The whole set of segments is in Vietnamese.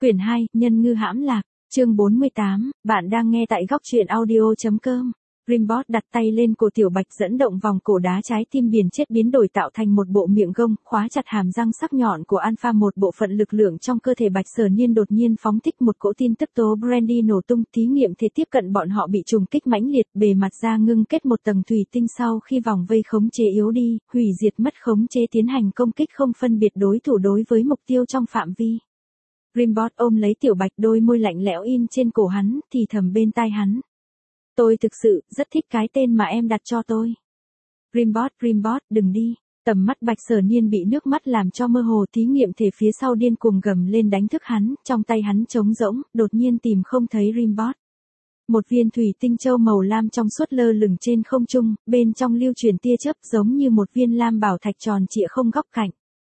Quyển 2, Nhân ngư hãm lạc, chương 48, bạn đang nghe tại góc truyện audio.com. Rimbot đặt tay lên cổ Tiểu Bạch dẫn động vòng cổ đá trái tim biển chết biến đổi tạo thành một bộ miệng gông, khóa chặt hàm răng sắc nhọn của Alpha. Một bộ phận lực lượng trong cơ thể Bạch Sở Niên đột nhiên phóng thích một cỗ tin tức tố Brandy nổ tung. Thí nghiệm thể tiếp cận bọn họ bị trùng kích mãnh liệt, bề mặt da ngưng kết một tầng thủy tinh. Sau khi vòng vây khống chế yếu đi, hủy diệt mất khống chế tiến hành công kích không phân biệt đối thủ đối với mục tiêu trong phạm vi. Rimbot ôm lấy Tiểu Bạch, đôi môi lạnh lẽo in trên cổ hắn, thì thầm bên tai hắn. Tôi thực sự rất thích cái tên mà em đặt cho tôi. Rimbot, đừng đi. Tầm mắt Bạch Sở Niên bị nước mắt làm cho mơ hồ. Thí nghiệm thể phía sau điên cuồng gầm lên đánh thức hắn, trong tay hắn trống rỗng, đột nhiên tìm không thấy Rimbot. Một viên thủy tinh châu màu lam trong suốt lơ lửng trên không trung, bên trong lưu truyền tia chớp giống như một viên lam bảo thạch tròn trịa không góc cạnh.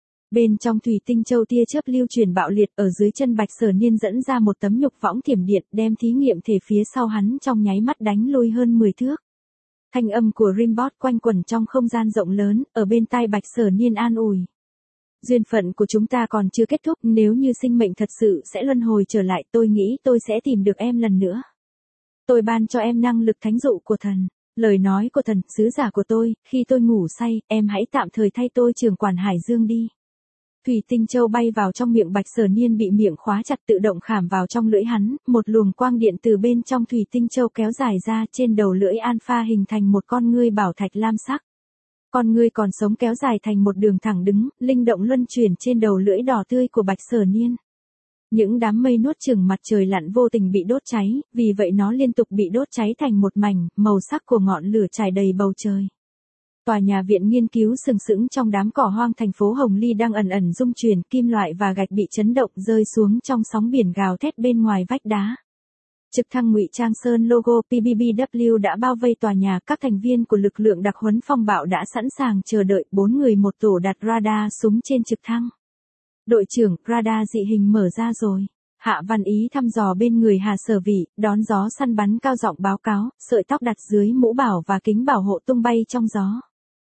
Bên trong thủy tinh châu tia chớp lưu truyền bạo liệt, ở dưới chân Bạch Sở Niên dẫn ra một tấm nhục võng thiểm điện, đem thí nghiệm thể phía sau hắn trong nháy mắt đánh lui hơn 10 thước. Thanh âm của Rimbot quanh quẩn trong không gian rộng lớn, ở bên tai Bạch Sở Niên an ủi. Duyên phận của chúng ta còn chưa kết thúc, nếu như sinh mệnh thật sự sẽ luân hồi trở lại, tôi nghĩ tôi sẽ tìm được em lần nữa. Tôi ban cho em năng lực thánh dụ của thần. Lời nói của thần, sứ giả của tôi, khi tôi ngủ say, em hãy tạm thời thay tôi trưởng quản Hải Dương đi. Thủy tinh châu bay vào trong miệng Bạch Sở Niên, bị miệng khóa chặt tự động khảm vào trong lưỡi hắn, một luồng quang điện từ bên trong thủy tinh châu kéo dài ra, trên đầu lưỡi Alpha hình thành một con ngươi bảo thạch lam sắc. Con ngươi còn sống kéo dài thành một đường thẳng đứng, linh động luân chuyển trên đầu lưỡi đỏ tươi của Bạch Sở Niên. Những đám mây nuốt chửng mặt trời lặn vô tình bị đốt cháy, vì vậy nó liên tục bị đốt cháy thành một mảnh, màu sắc của ngọn lửa trải đầy bầu trời. Tòa nhà viện nghiên cứu sừng sững trong đám cỏ hoang thành phố Hồng Ly đang ẩn ẩn rung chuyển, kim loại và gạch bị chấn động rơi xuống trong sóng biển gào thét bên ngoài vách đá. Trực thăng ngụy trang sơn logo PBBW đã bao vây tòa nhà, các thành viên của lực lượng đặc huấn phong bạo đã sẵn sàng chờ đợi, 4 người một tổ đặt radar súng trên trực thăng. Đội trưởng, radar dị hình mở ra rồi. Hạ Văn Ý thăm dò bên người Hà Sở Vĩ, đón gió săn bắn cao giọng báo cáo, sợi tóc đặt dưới mũ bảo và kính bảo hộ tung bay trong gió.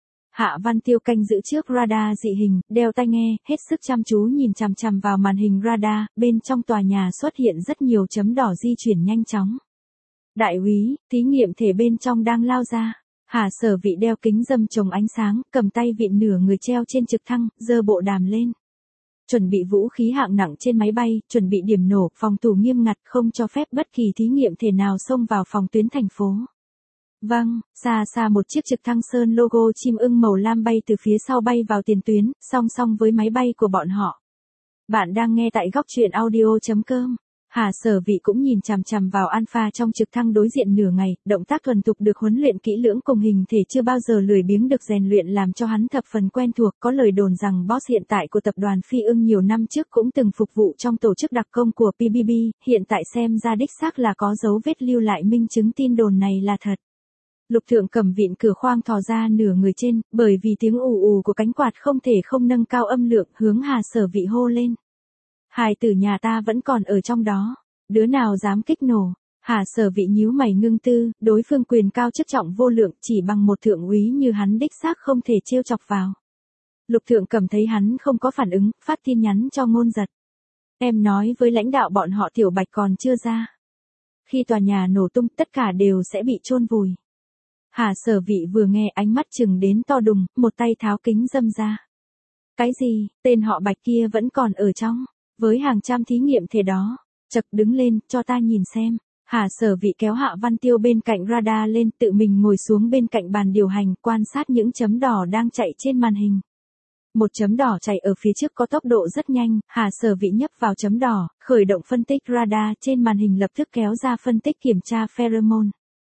Hạ Văn Tiêu canh giữ trước radar dị hình, đeo tai nghe, hết sức chăm chú nhìn chằm chằm vào màn hình radar. Bên trong tòa nhà xuất hiện rất nhiều chấm đỏ di chuyển nhanh chóng. Đại úy, thí nghiệm thể bên trong đang lao ra. Hà Sở Vĩ đeo kính râm chống ánh sáng, cầm tay vịn nửa người treo trên trực thăng, giơ bộ đàm lên. Chuẩn bị vũ khí hạng nặng trên máy bay, chuẩn bị điểm nổ, phòng thủ nghiêm ngặt, không cho phép bất kỳ thí nghiệm thể nào xông vào phòng tuyến thành phố. Vâng, xa xa một chiếc trực thăng sơn logo chim ưng màu lam bay từ phía sau bay vào tiền tuyến, song song với máy bay của bọn họ. Bạn đang nghe tại góc truyện audio.com. Hà Sở Vĩ cũng nhìn chằm chằm vào Alpha trong trực thăng đối diện nửa ngày, động tác thuần thục được huấn luyện kỹ lưỡng cùng hình thể chưa bao giờ lười biếng được rèn luyện làm cho hắn thập phần quen thuộc. Có lời đồn rằng boss hiện tại của tập đoàn Phi Ưng nhiều năm trước cũng từng phục vụ trong tổ chức đặc công của PBB, hiện tại xem ra đích xác là có dấu vết lưu lại minh chứng tin đồn này là thật. Lục Thượng cầm vịn cửa khoang thò ra nửa người trên, bởi vì tiếng ù ù của cánh quạt không thể không nâng cao âm lượng, hướng Hà Sở Vĩ hô lên. Hài tử nhà ta vẫn còn ở trong đó, đứa nào dám kích nổ. Hà Sở Vĩ nhíu mày ngưng tư, đối phương quyền cao chức trọng vô lượng, chỉ bằng một thượng úy như hắn đích xác không thể trêu chọc vào. Lục Thượng cầm thấy hắn không có phản ứng, phát tin nhắn cho Ngôn Giật. Em nói với lãnh đạo bọn họ Tiểu Bạch còn chưa ra. Khi tòa nhà nổ tung tất cả đều sẽ bị chôn vùi. Hà Sở Vĩ vừa nghe ánh mắt chừng đến to đùng, một tay tháo kính râm ra. Cái gì, tên họ Bạch kia vẫn còn ở trong, với hàng trăm thí nghiệm thể đó. Chật, đứng lên, cho ta nhìn xem. Hà Sở Vĩ kéo Hạ Văn Tiêu bên cạnh radar lên, tự mình ngồi xuống bên cạnh bàn điều hành, quan sát những chấm đỏ đang chạy trên màn hình. Một chấm đỏ chạy ở phía trước có tốc độ rất nhanh, Hà Sở Vĩ nhấp vào chấm đỏ, khởi động phân tích radar trên màn hình, lập tức kéo ra phân tích kiểm tra pheromone.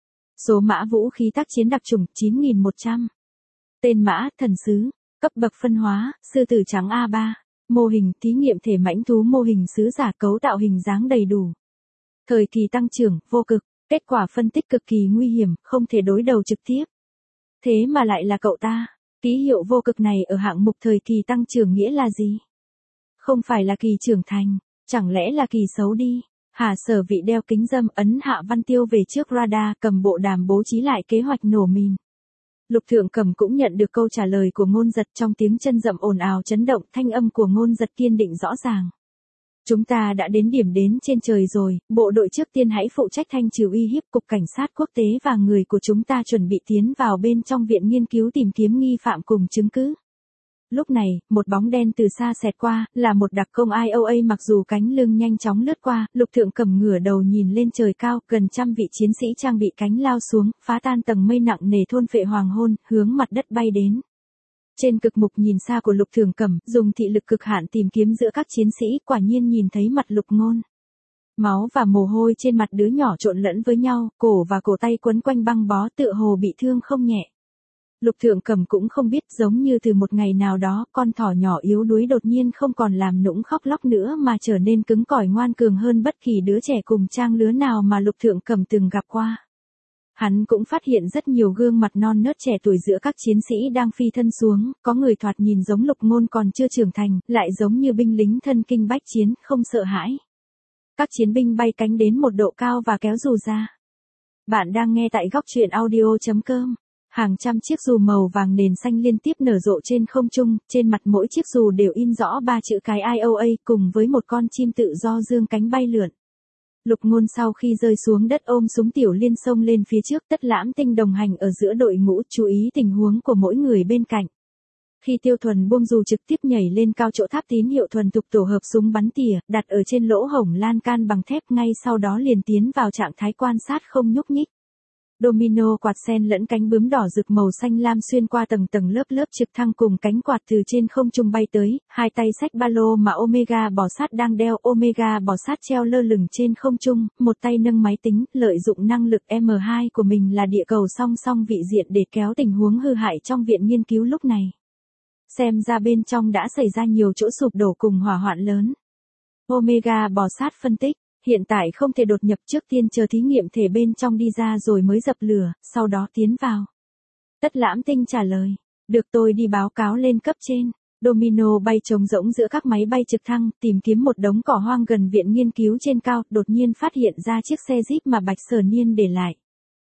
Số mã vũ khí tác chiến đặc chủng 9100. Tên mã, thần sứ. Cấp bậc phân hóa, sư tử trắng A3. Mô hình, thí nghiệm thể mãnh thú mô hình sứ giả, cấu tạo hình dáng đầy đủ. Thời kỳ tăng trưởng, vô cực. Kết quả phân tích cực kỳ nguy hiểm, không thể đối đầu trực tiếp. Thế mà lại là cậu ta. Ký hiệu vô cực này ở hạng mục thời kỳ tăng trưởng nghĩa là gì? Không phải là kỳ trưởng thành, chẳng lẽ là kỳ xấu đi? Hà Sở Vĩ đeo kính râm, ấn Hạ Văn Tiêu về trước radar, cầm bộ đàm bố trí lại kế hoạch nổ mìn. Lục Thượng Cầm cũng nhận được câu trả lời của Ngôn Giật, trong tiếng chân rậm ồn ào chấn động, thanh âm của Ngôn Giật kiên định rõ ràng. Chúng ta đã đến điểm đến trên trời rồi, bộ đội trước tiên hãy phụ trách thanh trừ uy hiếp, cục cảnh sát quốc tế và người của chúng ta chuẩn bị tiến vào bên trong viện nghiên cứu tìm kiếm nghi phạm cùng chứng cứ. Lúc này, một bóng đen từ xa xẹt qua, là một đặc công IOA mặc dù cánh lưng nhanh chóng lướt qua, Lục Thượng Cẩm ngửa đầu nhìn lên trời cao, gần trăm vị chiến sĩ trang bị cánh lao xuống, phá tan tầng mây nặng nề thôn phệ hoàng hôn, hướng mặt đất bay đến. Trên cực mục nhìn xa của Lục Thường Cẩm, dùng thị lực cực hạn tìm kiếm giữa các chiến sĩ, quả nhiên nhìn thấy mặt Lục Ngôn. Máu và mồ hôi trên mặt đứa nhỏ trộn lẫn với nhau, cổ và cổ tay quấn quanh băng bó tựa hồ bị thương không nhẹ. Lục Thượng Cẩm cũng không biết, giống như từ một ngày nào đó, con thỏ nhỏ yếu đuối đột nhiên không còn làm nũng khóc lóc nữa mà trở nên cứng cỏi ngoan cường hơn bất kỳ đứa trẻ cùng trang lứa nào mà Lục Thượng Cẩm từng gặp qua. Hắn cũng phát hiện rất nhiều gương mặt non nớt trẻ tuổi giữa các chiến sĩ đang phi thân xuống, có người thoạt nhìn giống Lục Ngôn còn chưa trưởng thành, lại giống như binh lính thân kinh bách chiến, không sợ hãi. Các chiến binh bay cánh đến một độ cao và kéo dù ra. Bạn đang nghe tại góc truyện audio.com. Hàng trăm chiếc dù màu vàng nền xanh liên tiếp nở rộ trên không trung, trên mặt mỗi chiếc dù đều in rõ 3 chữ cái IOA cùng với một con chim tự do dương cánh bay lượn. Lục Ngôn sau khi rơi xuống đất ôm súng tiểu liên xông lên phía trước, Tất Lãm Tinh đồng hành ở giữa đội ngũ, chú ý tình huống của mỗi người bên cạnh. Khi Tiêu Thuần buông dù trực tiếp nhảy lên cao chỗ tháp tín hiệu thuần thục tổ hợp súng bắn tỉa, đặt ở trên lỗ hổng lan can bằng thép, ngay sau đó liền tiến vào trạng thái quan sát không nhúc nhích. Domino quạt sen lẫn cánh bướm đỏ rực màu xanh lam xuyên qua tầng tầng lớp lớp trực thăng cùng cánh quạt từ trên không trung bay tới, hai tay xách ba lô mà Omega bò sát đang đeo. Omega bò sát treo lơ lửng trên không trung, một tay nâng máy tính, lợi dụng năng lực M2 của mình là địa cầu song song vị diện để kéo tình huống hư hại trong viện nghiên cứu lúc này. Xem ra bên trong đã xảy ra nhiều chỗ sụp đổ cùng hỏa hoạn lớn. Omega bò sát phân tích. Hiện tại không thể đột nhập, trước tiên chờ thí nghiệm thể bên trong đi ra rồi mới dập lửa, sau đó tiến vào. Tất Lãm Tinh trả lời. Được, tôi đi báo cáo lên cấp trên. Domino bay trống rỗng giữa các máy bay trực thăng, tìm kiếm một đống cỏ hoang gần viện nghiên cứu trên cao, đột nhiên phát hiện ra chiếc xe Jeep mà Bạch Sở Niên để lại.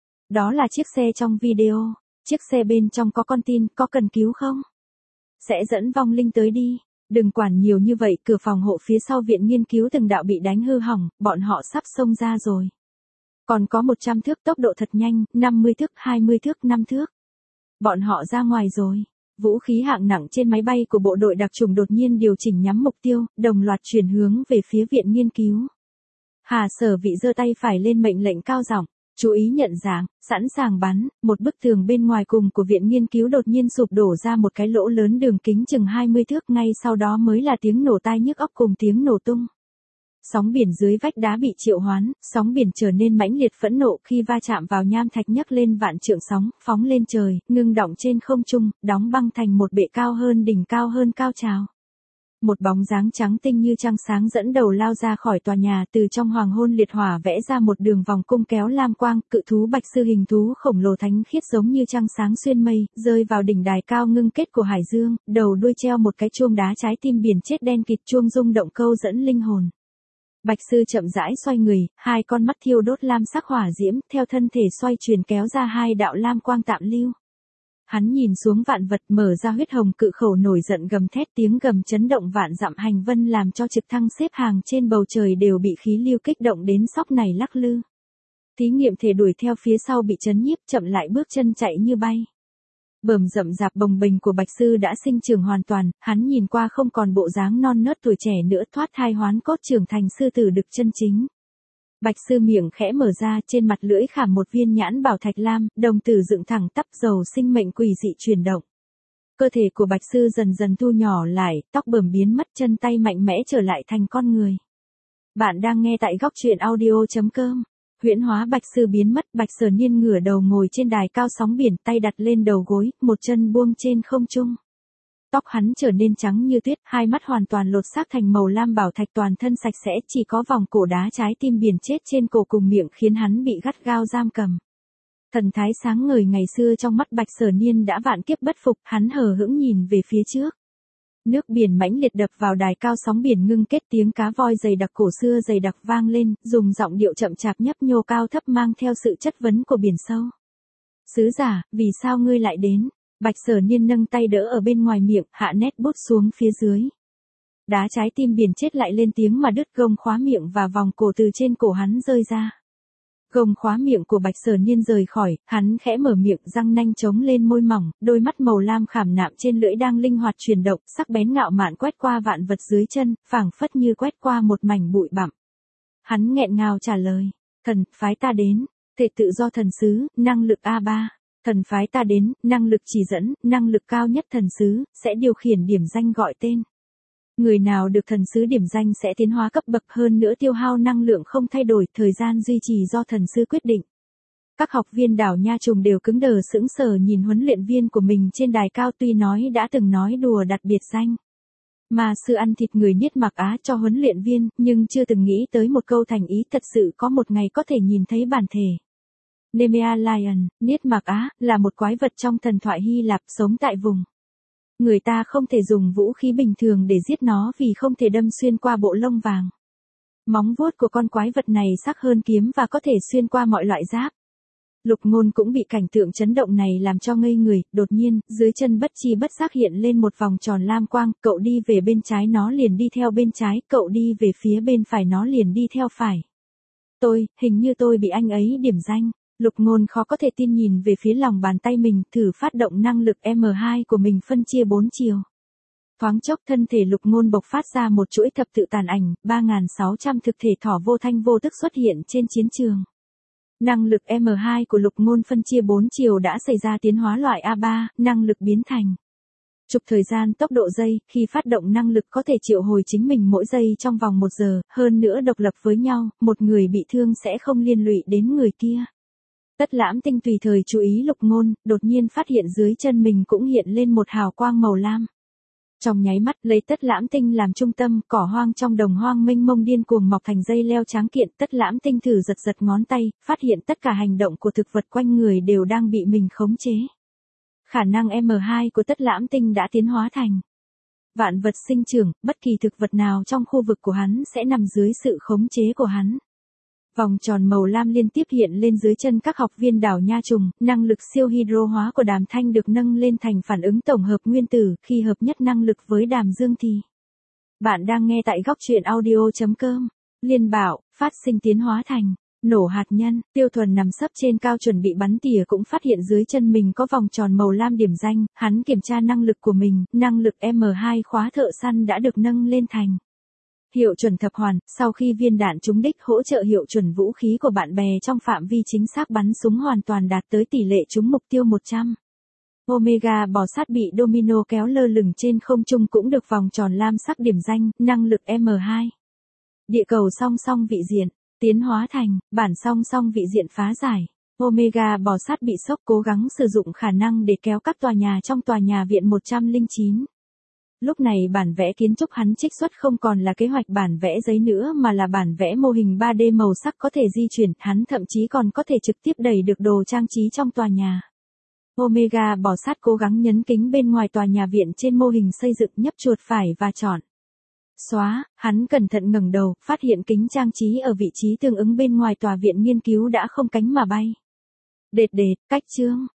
Đó là chiếc xe trong video. Chiếc xe bên trong có con tin, có cần cứu không? Sẽ dẫn vong linh tới đi. Đừng quản nhiều như vậy, cửa phòng hộ phía sau viện nghiên cứu từng đạo bị đánh hư hỏng, bọn họ sắp xông ra rồi. Còn có 100 thước tốc độ thật nhanh, 50 thước, 20 thước, 5 thước. Bọn họ ra ngoài rồi. Vũ khí hạng nặng trên máy bay của bộ đội đặc chủng đột nhiên điều chỉnh nhắm mục tiêu, đồng loạt chuyển hướng về phía viện nghiên cứu. Hà Sở Vị giơ tay phải lên mệnh lệnh cao giọng. Chú ý nhận dạng, sẵn sàng bắn, một bức tường bên ngoài cùng của viện nghiên cứu đột nhiên sụp đổ ra một cái lỗ lớn đường kính chừng 20 thước, ngay sau đó mới là tiếng nổ tai nhức óc cùng tiếng nổ tung. Sóng biển dưới vách đá bị triệu hoán, sóng biển trở nên mãnh liệt phẫn nộ khi va chạm vào nham thạch nhấc lên vạn trượng sóng, phóng lên trời, ngưng đọng trên không trung, đóng băng thành một bệ cao hơn đỉnh cao hơn cao trào. Một bóng dáng trắng tinh như trăng sáng dẫn đầu lao ra khỏi tòa nhà, từ trong hoàng hôn liệt hỏa vẽ ra một đường vòng cung kéo lam quang, cự thú bạch sư hình thú khổng lồ thánh khiết giống như trăng sáng xuyên mây, rơi vào đỉnh đài cao ngưng kết của hải dương, đầu đuôi treo một cái chuông đá trái tim biển chết đen kịt, chuông rung động câu dẫn linh hồn. Bạch sư chậm rãi xoay người, hai con mắt thiêu đốt lam sắc hỏa diễm, theo thân thể xoay chuyển kéo ra hai đạo lam quang tạm lưu. Hắn nhìn xuống vạn vật, mở ra huyết hồng cự khẩu nổi giận gầm thét, tiếng gầm chấn động vạn dặm hành vân làm cho trực thăng xếp hàng trên bầu trời đều bị khí lưu kích động đến sóc này lắc lư. Thí nghiệm thể đuổi theo phía sau bị chấn nhiếp, chậm lại bước chân chạy như bay. Bờm rậm rạp bồng bềnh của Bạch sư đã sinh trưởng hoàn toàn, hắn nhìn qua không còn bộ dáng non nớt tuổi trẻ nữa, thoát thai hoán cốt trưởng thành sư tử đực chân chính. Bạch sư miệng khẽ mở ra, trên mặt lưỡi khảm một viên nhãn bảo thạch lam, đồng tử dựng thẳng tắp, dầu sinh mệnh quỷ dị chuyển động. Cơ thể của Bạch sư dần dần thu nhỏ lại, tóc bờm biến mất, chân tay mạnh mẽ trở lại thành con người. Bạn đang nghe tại góc truyện audio.com. Huyễn hóa Bạch sư biến mất, Bạch Sở Niên ngửa đầu ngồi trên đài cao sóng biển, tay đặt lên đầu gối, một chân buông trên không trung. Tóc hắn trở nên trắng như tuyết, hai mắt hoàn toàn lột xác thành màu lam bảo thạch, toàn thân sạch sẽ, chỉ có vòng cổ đá trái tim biển chết trên cổ cùng miệng khiến hắn bị gắt gao giam cầm. Thần thái sáng ngời ngày xưa trong mắt Bạch Sở Niên đã vạn kiếp bất phục, hắn hờ hững nhìn về phía trước. Nước biển mãnh liệt đập vào đài cao, sóng biển ngưng kết, tiếng cá voi dày đặc cổ xưa dày đặc vang lên, dùng giọng điệu chậm chạp nhấp nhô cao thấp mang theo sự chất vấn của biển sâu. Sứ giả, vì sao ngươi lại đến? Bạch Sở Niên nâng tay đỡ ở bên ngoài miệng, hạ nét bút xuống phía dưới. đá trái tim biển chết lại lên tiếng mà đứt gông khóa miệng và vòng cổ từ trên cổ hắn rơi ra. Gông khóa miệng của Bạch Sở Niên rời khỏi, hắn khẽ mở miệng, răng nanh trống lên môi mỏng, đôi mắt màu lam khảm nạm trên lưỡi đang linh hoạt chuyển động, sắc bén ngạo mạn quét qua vạn vật dưới chân, phảng phất như quét qua một mảnh bụi bặm. Hắn nghẹn ngào trả lời, thần, phái ta đến, thể tự do thần sứ, năng lực A3. Thần phái ta đến, năng lực chỉ dẫn, năng lực cao nhất thần sứ, sẽ điều khiển điểm danh gọi tên. Người nào được thần sứ điểm danh sẽ tiến hóa cấp bậc, hơn nữa tiêu hao năng lượng không thay đổi, thời gian duy trì do thần sứ quyết định. Các học viên đảo Nha Trùng đều cứng đờ sững sờ nhìn huấn luyện viên của mình trên đài cao, tuy nói đã từng nói đùa đặt biệt danh mà sư ăn thịt người Niết Mạc Á cho huấn luyện viên, nhưng chưa từng nghĩ tới một câu thành ý thật sự có một ngày có thể nhìn thấy bản thể. Nemea Lion, Niết Mạc Á, là một quái vật trong thần thoại Hy Lạp sống tại vùng. Người ta không thể dùng vũ khí bình thường để giết nó vì không thể đâm xuyên qua bộ lông vàng. Móng vuốt của con quái vật này sắc hơn kiếm và có thể xuyên qua mọi loại giáp. Lục Ngôn cũng bị cảnh tượng chấn động này làm cho ngây người, đột nhiên, dưới chân bất chi bất giác hiện lên một vòng tròn lam quang, cậu đi về bên trái nó liền đi theo bên trái, cậu đi về phía bên phải nó liền đi theo phải. Hình như tôi bị anh ấy điểm danh. Lục Ngôn khó có thể tin nhìn về phía lòng bàn tay mình, thử phát động năng lực M2 của mình phân chia 4 chiều. Thoáng chốc thân thể Lục Ngôn bộc phát ra một chuỗi thập tự tàn ảnh, 3.600 thực thể thỏ vô thanh vô tức xuất hiện trên chiến trường. Năng lực M2 của Lục Ngôn phân chia 4 chiều đã xảy ra tiến hóa loại A3, năng lực biến thành chụp thời gian tốc độ giây, khi phát động năng lực có thể triệu hồi chính mình mỗi giây trong vòng 1 giờ, hơn nữa độc lập với nhau, một người bị thương sẽ không liên lụy đến người kia. Tất Lãm Tinh tùy thời chú ý Lục Ngôn, đột nhiên phát hiện dưới chân mình cũng hiện lên một hào quang màu lam. Trong nháy mắt, lấy Tất Lãm Tinh làm trung tâm, cỏ hoang trong đồng hoang mênh mông điên cuồng mọc thành dây leo tráng kiện. Tất Lãm Tinh thử giật ngón tay, phát hiện tất cả hành động của thực vật quanh người đều đang bị mình khống chế. Khả năng M2 của Tất Lãm Tinh đã tiến hóa thành vạn vật sinh trưởng, bất kỳ thực vật nào trong khu vực của hắn sẽ nằm dưới sự khống chế của hắn. Vòng tròn màu lam liên tiếp hiện lên dưới chân các học viên đảo Nha Trùng, năng lực siêu hydro hóa của Đàm Thanh được nâng lên thành phản ứng tổng hợp nguyên tử, khi hợp nhất năng lực với Đàm Dương thì. Bạn đang nghe tại góc truyện audio.com. Liên Bảo, phát sinh tiến hóa thành nổ hạt nhân. Tiêu Thuần nằm sấp trên cao chuẩn bị bắn tỉa cũng phát hiện dưới chân mình có vòng tròn màu lam điểm danh, hắn kiểm tra năng lực của mình, năng lực M2 khóa thợ săn đã được nâng lên thành hiệu chuẩn thập hoàn, sau khi viên đạn trúng đích hỗ trợ hiệu chuẩn vũ khí của bạn bè trong phạm vi chính xác bắn súng hoàn toàn đạt tới tỷ lệ trúng mục tiêu 100. Omega bò sát bị domino kéo lơ lửng trên không trung cũng được vòng tròn lam sắc điểm danh, năng lực M2. Địa cầu song song vị diện, tiến hóa thành bản song song vị diện phá giải. Omega bò sát bị sốc cố gắng sử dụng khả năng để kéo các tòa nhà trong tòa nhà viện 109. Lúc này bản vẽ kiến trúc hắn trích xuất không còn là kế hoạch bản vẽ giấy nữa mà là bản vẽ mô hình 3D màu sắc có thể di chuyển, hắn thậm chí còn có thể trực tiếp đẩy được đồ trang trí trong tòa nhà. Omega bò sát cố gắng nhấn kính bên ngoài tòa nhà viện trên mô hình xây dựng, nhấp chuột phải và chọn xóa, hắn cẩn thận ngẩng đầu, phát hiện kính trang trí ở vị trí tương ứng bên ngoài tòa viện nghiên cứu đã không cánh mà bay. Cách chương